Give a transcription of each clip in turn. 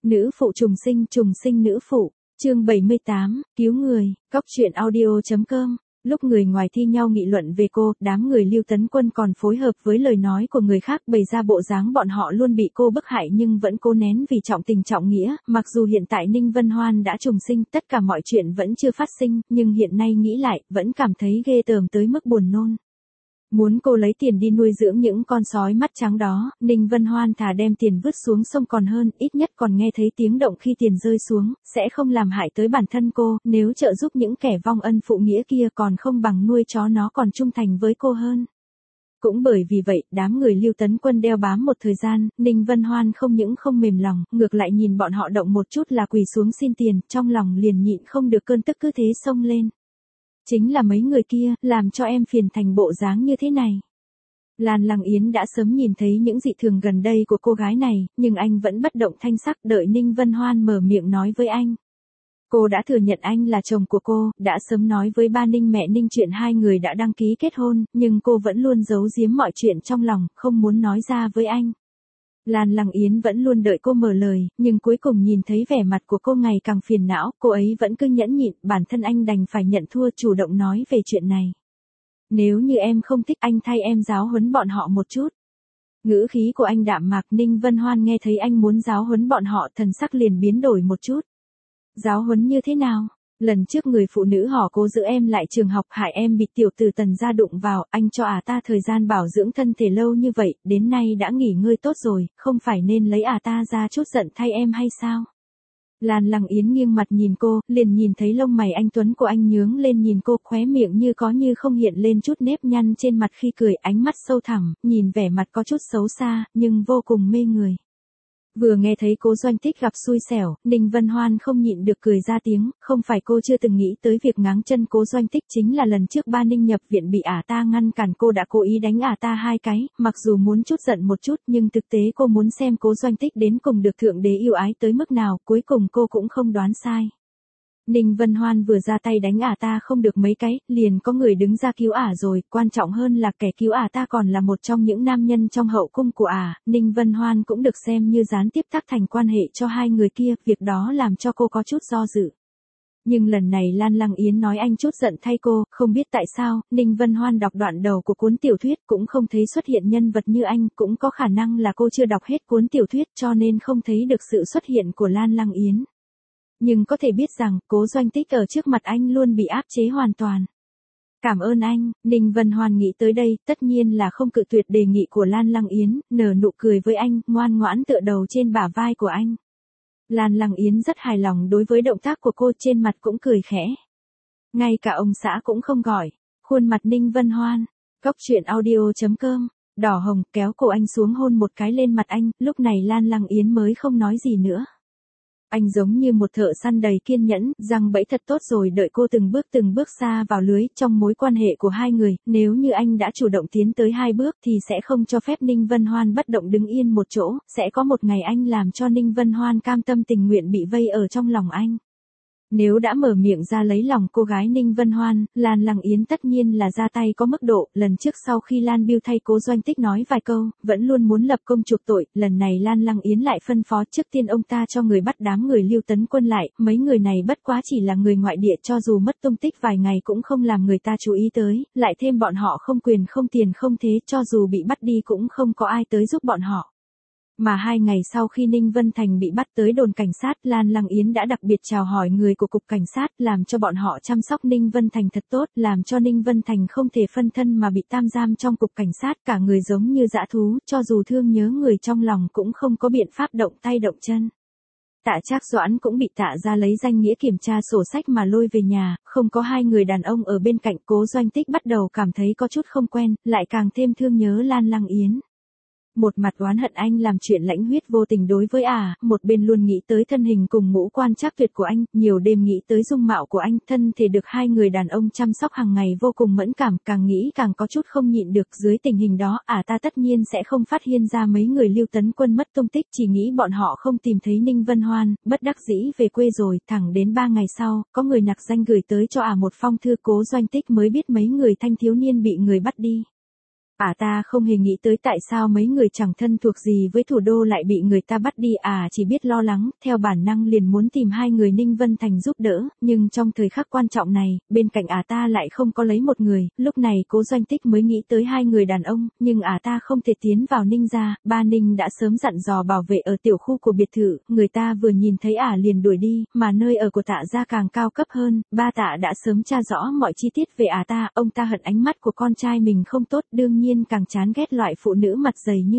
Nữ phụ trùng sinh nữ phụ, chương 78, cứu người, Cóc truyện audio.com. Lúc người ngoài thi nhau nghị luận về cô, đám người Lưu Tấn Quân còn phối hợp với lời nói của người khác bày ra bộ dáng bọn họ luôn bị cô bức hại nhưng vẫn cố nén vì trọng tình trọng nghĩa, mặc dù hiện tại Ninh Vân Hoan đã trùng sinh, tất cả mọi chuyện vẫn chưa phát sinh, nhưng hiện nay nghĩ lại, vẫn cảm thấy ghê tởm tới mức buồn nôn. Muốn cô lấy tiền đi nuôi dưỡng những con sói mắt trắng đó, Ninh Vân Hoan thà đem tiền vứt xuống sông còn hơn, ít nhất còn nghe thấy tiếng động khi tiền rơi xuống, sẽ không làm hại tới bản thân cô, nếu trợ giúp những kẻ vong ân phụ nghĩa kia còn không bằng nuôi chó nó còn trung thành với cô hơn. Cũng bởi vì vậy, đám người Lưu Tấn Quân đeo bám một thời gian, Ninh Vân Hoan không những không mềm lòng, ngược lại nhìn bọn họ động một chút là quỳ xuống xin tiền, trong lòng liền nhịn không được cơn tức cứ thế xông lên. Chính là mấy người kia, làm cho em phiền thành bộ dáng như thế này. Lan Lăng Yến đã sớm nhìn thấy những dị thường gần đây của cô gái này, nhưng anh vẫn bất động thanh sắc đợi Ninh Vân Hoan mở miệng nói với anh. Cô đã thừa nhận anh là chồng của cô, đã sớm nói với ba Ninh mẹ Ninh chuyện hai người đã đăng ký kết hôn, nhưng cô vẫn luôn giấu giếm mọi chuyện trong lòng, không muốn nói ra với anh. Lan Lăng Yến vẫn luôn đợi cô mở lời, nhưng cuối cùng nhìn thấy vẻ mặt của cô ngày càng phiền não, cô ấy vẫn cứ nhẫn nhịn, bản thân anh đành phải nhận thua chủ động nói về chuyện này. Nếu như em không thích anh thay em giáo huấn bọn họ một chút. Ngữ khí của anh đạm mạc, Ninh Vân Hoan nghe thấy anh muốn giáo huấn bọn họ thần sắc liền biến đổi một chút. Giáo huấn như thế nào? Lần trước người phụ nữ họ cố giữ em lại trường học hại em bị tiểu tử Tần gia đụng vào, anh cho ta thời gian bảo dưỡng thân thể lâu như vậy, đến nay đã nghỉ ngơi tốt rồi, không phải nên lấy ta ra chút giận thay em hay sao? Lan Lăng Yến nghiêng mặt nhìn cô, liền nhìn thấy lông mày anh tuấn của anh nhướng lên nhìn cô, khóe miệng như có như không hiện lên chút nếp nhăn trên mặt khi cười, ánh mắt sâu thẳm, nhìn vẻ mặt có chút xấu xa, nhưng vô cùng mê người. Vừa nghe thấy Cố Doanh Tích gặp xui xẻo, Ninh Vân Hoan không nhịn được cười ra tiếng, không phải cô chưa từng nghĩ tới việc ngáng chân Cố Doanh Tích, chính là lần trước ba Ninh nhập viện bị ta ngăn cản cô đã cố ý đánh ta hai cái, mặc dù muốn chút giận một chút nhưng thực tế cô muốn xem Cố Doanh Tích đến cùng được Thượng Đế yêu ái tới mức nào, cuối cùng cô cũng không đoán sai. Ninh Vân Hoan vừa ra tay đánh ta không được mấy cái, liền có người đứng ra cứu rồi, quan trọng hơn là kẻ cứu ta còn là một trong những nam nhân trong hậu cung của Ninh Vân Hoan cũng được xem như gián tiếp tác thành quan hệ cho hai người kia, việc đó làm cho cô có chút do dự. Nhưng lần này Lan Lăng Yến nói anh chút giận thay cô, không biết tại sao, Ninh Vân Hoan đọc đoạn đầu của cuốn tiểu thuyết cũng không thấy xuất hiện nhân vật như anh, cũng có khả năng là cô chưa đọc hết cuốn tiểu thuyết cho nên không thấy được sự xuất hiện của Lan Lăng Yến. Nhưng có thể biết rằng, Cố Doanh Tích ở trước mặt anh luôn bị áp chế hoàn toàn. Cảm ơn anh, Ninh Vân Hoan nghĩ tới đây, tất nhiên là không cự tuyệt đề nghị của Lan Lăng Yến, nở nụ cười với anh, ngoan ngoãn tựa đầu trên bả vai của anh. Lan Lăng Yến rất hài lòng đối với động tác của cô, trên mặt cũng cười khẽ. Ngay cả ông xã cũng không gọi, khuôn mặt Ninh Vân Hoan, Cóc truyện audio.com, đỏ hồng, kéo cổ anh xuống hôn một cái lên mặt anh, lúc này Lan Lăng Yến mới không nói gì nữa. Anh giống như một thợ săn đầy kiên nhẫn, răng bẫy thật tốt rồi đợi cô từng bước xa vào lưới, trong mối quan hệ của hai người, nếu như anh đã chủ động tiến tới hai bước thì sẽ không cho phép Ninh Vân Hoan bất động đứng yên một chỗ, sẽ có một ngày anh làm cho Ninh Vân Hoan cam tâm tình nguyện bị vây ở trong lòng anh. Nếu đã mở miệng ra lấy lòng cô gái Ninh Vân Hoan, Lan Lăng Yến tất nhiên là ra tay có mức độ, lần trước sau khi Lan Biêu thay Cố Doanh Tích nói vài câu, vẫn luôn muốn lập công chuộc tội, lần này Lan Lăng Yến lại phân phó trước tiên ông ta cho người bắt đám người Lưu Tấn Quân lại, mấy người này bất quá chỉ là người ngoại địa cho dù mất tung tích vài ngày cũng không làm người ta chú ý tới, lại thêm bọn họ không quyền không tiền không thế, cho dù bị bắt đi cũng không có ai tới giúp bọn họ. Mà 2 ngày sau khi Ninh Vân Thành bị bắt tới đồn cảnh sát, Lan Lăng Yến đã đặc biệt chào hỏi người của cục cảnh sát, làm cho bọn họ chăm sóc Ninh Vân Thành thật tốt, làm cho Ninh Vân Thành không thể phân thân mà bị tam giam trong cục cảnh sát, cả người giống như dã thú, cho dù thương nhớ người trong lòng cũng không có biện pháp động tay động chân. Tạ Trác Doãn cũng bị Tạ ra lấy danh nghĩa kiểm tra sổ sách mà lôi về nhà, không có hai người đàn ông ở bên cạnh, Cố Doanh Tích bắt đầu cảm thấy có chút không quen, lại càng thêm thương nhớ Lan Lăng Yến. Một mặt oán hận anh làm chuyện lãnh huyết vô tình đối với một bên luôn nghĩ tới thân hình cùng ngũ quan trác tuyệt của anh, nhiều đêm nghĩ tới dung mạo của anh, thân thể được hai người đàn ông chăm sóc hàng ngày vô cùng mẫn cảm, càng nghĩ càng có chút không nhịn được, dưới tình hình đó, ta tất nhiên sẽ không phát hiện ra mấy người Lưu Tấn Quân mất tung tích, chỉ nghĩ bọn họ không tìm thấy Ninh Vân Hoan, bất đắc dĩ về quê rồi, thẳng đến 3 ngày sau, có người nặc danh gửi tới cho một phong thư, Cố Doanh Tích mới biết mấy người thanh thiếu niên bị người bắt đi. Ta không hề nghĩ tới tại sao mấy người chẳng thân thuộc gì với thủ đô lại bị người ta bắt đi, chỉ biết lo lắng, theo bản năng liền muốn tìm hai người Ninh Vân Thành giúp đỡ, nhưng trong thời khắc quan trọng này, bên cạnh ta lại không có lấy một người, lúc này Cố Doanh Tích mới nghĩ tới hai người đàn ông, nhưng ta không thể tiến vào Ninh gia, ba Ninh đã sớm dặn dò bảo vệ ở tiểu khu của biệt thự, người ta vừa nhìn thấy liền đuổi đi, mà nơi ở của Tạ gia càng cao cấp hơn, ba Tạ đã sớm tra rõ mọi chi tiết về ta, ông ta hận ánh mắt của con trai mình không tốt, đương nhiên càng chán ghét loại phụ nữ mặt dày như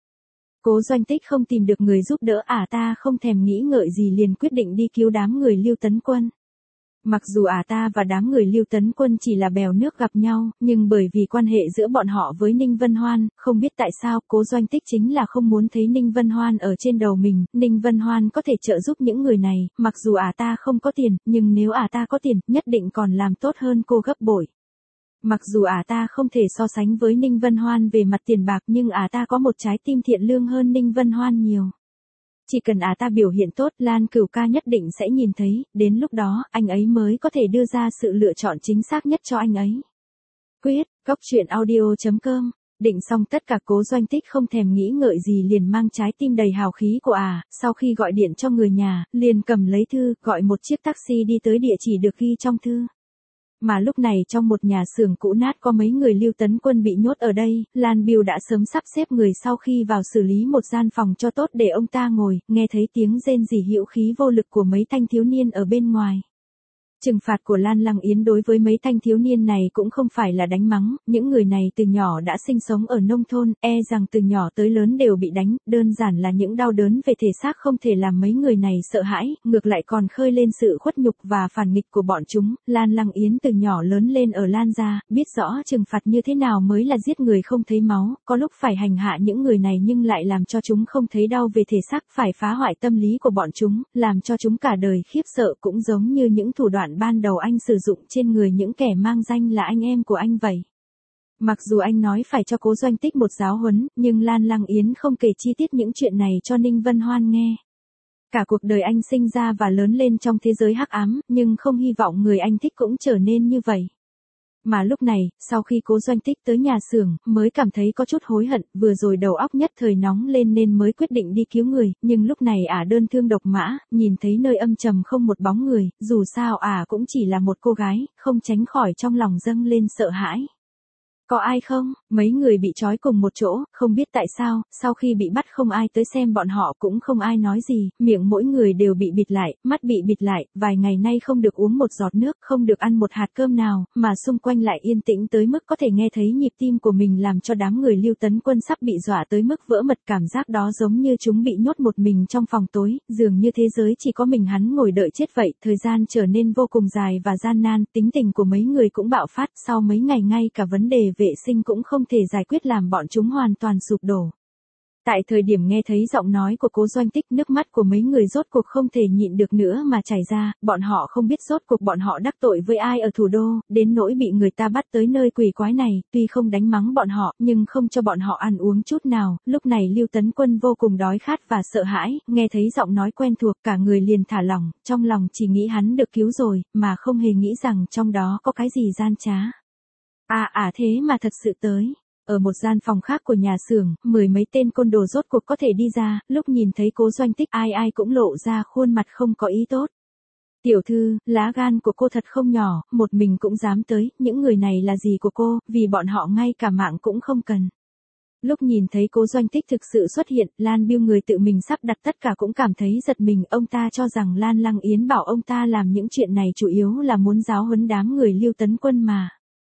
Cố Doanh Tích không tìm được người giúp đỡ ta không thèm nghĩ ngợi gì liền quyết định đi cứu đám người Lưu Tấn Quân. Mặc dù ta và đám người Lưu Tấn Quân chỉ là bèo nước gặp nhau, nhưng bởi vì quan hệ giữa bọn họ với Ninh Vân Hoan, không biết tại sao Cố Doanh Tích chính là không muốn thấy Ninh Vân Hoan ở trên đầu mình, Ninh Vân Hoan có thể trợ giúp những người này, mặc dù ta không có tiền, nhưng nếu ta có tiền, nhất định còn làm tốt hơn cô gấp bội. Mặc dù ta không thể so sánh với Ninh Vân Hoan về mặt tiền bạc nhưng ta có một trái tim thiện lương hơn Ninh Vân Hoan nhiều. Chỉ cần ta biểu hiện tốt, Lan Cửu ca nhất định sẽ nhìn thấy, đến lúc đó, anh ấy mới có thể đưa ra sự lựa chọn chính xác nhất cho anh ấy. Quyết, goctruyện.audio.com. Định xong tất cả Cố Doanh Tích không thèm nghĩ ngợi gì liền mang trái tim đầy hào khí của sau khi gọi điện cho người nhà, liền cầm lấy thư, gọi một chiếc taxi đi tới địa chỉ được ghi trong thư. Mà lúc này trong một nhà xưởng cũ nát có mấy người Lưu Tấn Quân bị nhốt ở đây, Lan Biêu đã sớm sắp xếp người sau khi vào xử lý một gian phòng cho tốt để ông ta ngồi, nghe thấy tiếng rên rỉ hữu khí vô lực của mấy thanh thiếu niên ở bên ngoài. Trừng phạt của Lan Lăng Yến đối với mấy thanh thiếu niên này cũng không phải là đánh mắng, những người này từ nhỏ đã sinh sống ở nông thôn, rằng từ nhỏ tới lớn đều bị đánh, đơn giản là những đau đớn về thể xác không thể làm mấy người này sợ hãi, ngược lại còn khơi lên sự khuất nhục và phản nghịch của bọn chúng. Lan Lăng Yến từ nhỏ lớn lên ở Lan gia, biết rõ trừng phạt như thế nào mới là giết người không thấy máu, có lúc phải hành hạ những người này nhưng lại làm cho chúng không thấy đau về thể xác, phải phá hoại tâm lý của bọn chúng, làm cho chúng cả đời khiếp sợ, cũng giống như những thủ đoạn ban đầu anh sử dụng trên người những kẻ mang danh là anh em của anh vậy. Mặc dù anh nói phải cho Cố Doanh Tích một giáo huấn, nhưng Lan Lăng Yến không kể chi tiết những chuyện này cho Ninh Vân Hoan nghe. Cả cuộc đời anh sinh ra và lớn lên trong thế giới hắc ám, nhưng không hy vọng người anh thích cũng trở nên như vậy. Mà lúc này, sau khi Cố Doanh Tích tới nhà xưởng, mới cảm thấy có chút hối hận, vừa rồi đầu óc nhất thời nóng lên nên mới quyết định đi cứu người, nhưng lúc này đơn thương độc mã, nhìn thấy nơi âm trầm không một bóng người, dù sao cũng chỉ là một cô gái, không tránh khỏi trong lòng dâng lên sợ hãi. Có ai không? Mấy người bị trói cùng một chỗ, không biết tại sao, sau khi bị bắt không ai tới xem bọn họ cũng không ai nói gì, miệng mỗi người đều bị bịt lại, mắt bị bịt lại, vài ngày nay không được uống một giọt nước, không được ăn một hạt cơm nào, mà xung quanh lại yên tĩnh tới mức có thể nghe thấy nhịp tim của mình, làm cho đám người Lưu Tấn Quân sắp bị dọa tới mức vỡ mật, cảm giác đó giống như chúng bị nhốt một mình trong phòng tối, dường như thế giới chỉ có mình hắn ngồi đợi chết vậy, thời gian trở nên vô cùng dài và gian nan, tính tình của mấy người cũng bạo phát, sau mấy ngày ngay cả vấn đề vệ sinh cũng không thể giải quyết làm bọn chúng hoàn toàn sụp đổ. Tại thời điểm nghe thấy giọng nói của Cố Doanh Tích, nước mắt của mấy người rốt cuộc không thể nhịn được nữa mà chảy ra, bọn họ không biết rốt cuộc bọn họ đắc tội với ai ở thủ đô, đến nỗi bị người ta bắt tới nơi quỷ quái này, tuy không đánh mắng bọn họ, nhưng không cho bọn họ ăn uống chút nào, lúc này Lưu Tấn Quân vô cùng đói khát và sợ hãi, nghe thấy giọng nói quen thuộc, cả người liền thả lỏng, trong lòng chỉ nghĩ hắn được cứu rồi, mà không hề nghĩ rằng trong đó có cái gì gian trá. Thế mà thật sự tới. Ở một gian phòng khác của nhà xưởng, mười mấy tên côn đồ rốt cuộc có thể đi ra, lúc nhìn thấy Cố Doanh Tích ai cũng lộ ra khuôn mặt không có ý tốt. Tiểu thư, lá gan của cô thật không nhỏ, một mình cũng dám tới, những người này là gì của cô, vì bọn họ ngay cả mạng cũng không cần. Lúc nhìn thấy Cố Doanh Tích thực sự xuất hiện, Lan Biêu người tự mình sắp đặt tất cả cũng cảm thấy giật mình, ông ta cho rằng Lan Lăng Yến bảo ông ta làm những chuyện này chủ yếu là muốn giáo huấn đám người Lưu Tấn Quân mà.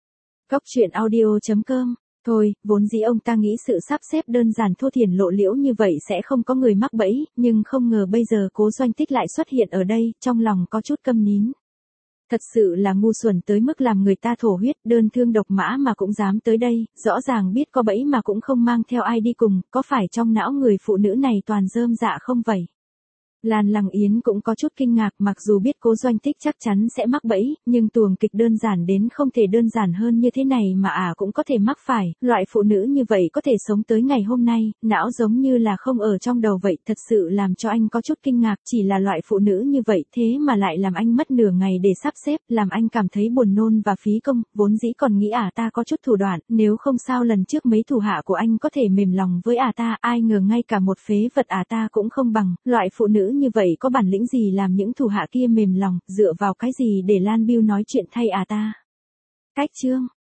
Goctruyện.audio.com. Thôi, vốn dĩ ông ta nghĩ sự sắp xếp đơn giản thô thiển lộ liễu như vậy sẽ không có người mắc bẫy, nhưng không ngờ bây giờ Cố Doanh Tích lại xuất hiện ở đây, trong lòng có chút câm nín. Thật sự là ngu xuẩn tới mức làm người ta thổ huyết, đơn thương độc mã mà cũng dám tới đây, rõ ràng biết có bẫy mà cũng không mang theo ai đi cùng, có phải trong não người phụ nữ này toàn rơm dạ không vậy? Lan Lăng Yến cũng có chút kinh ngạc, mặc dù biết Cố Doanh Tích chắc chắn sẽ mắc bẫy, nhưng tuồng kịch đơn giản đến không thể đơn giản hơn như thế này mà cũng có thể mắc phải, loại phụ nữ như vậy có thể sống tới ngày hôm nay, não giống như là không ở trong đầu vậy, thật sự làm cho anh có chút kinh ngạc, chỉ là loại phụ nữ như vậy thế mà lại làm anh mất nửa ngày để sắp xếp, làm anh cảm thấy buồn nôn và phí công, vốn dĩ còn nghĩ ta có chút thủ đoạn, nếu không sao lần trước mấy thủ hạ của anh có thể mềm lòng với ta, ai ngờ ngay cả một phế vật ta cũng không bằng, loại phụ nữ như vậy có bản lĩnh gì làm những thủ hạ kia mềm lòng, dựa vào cái gì để Lan Biêu nói chuyện thay ta. Cách chương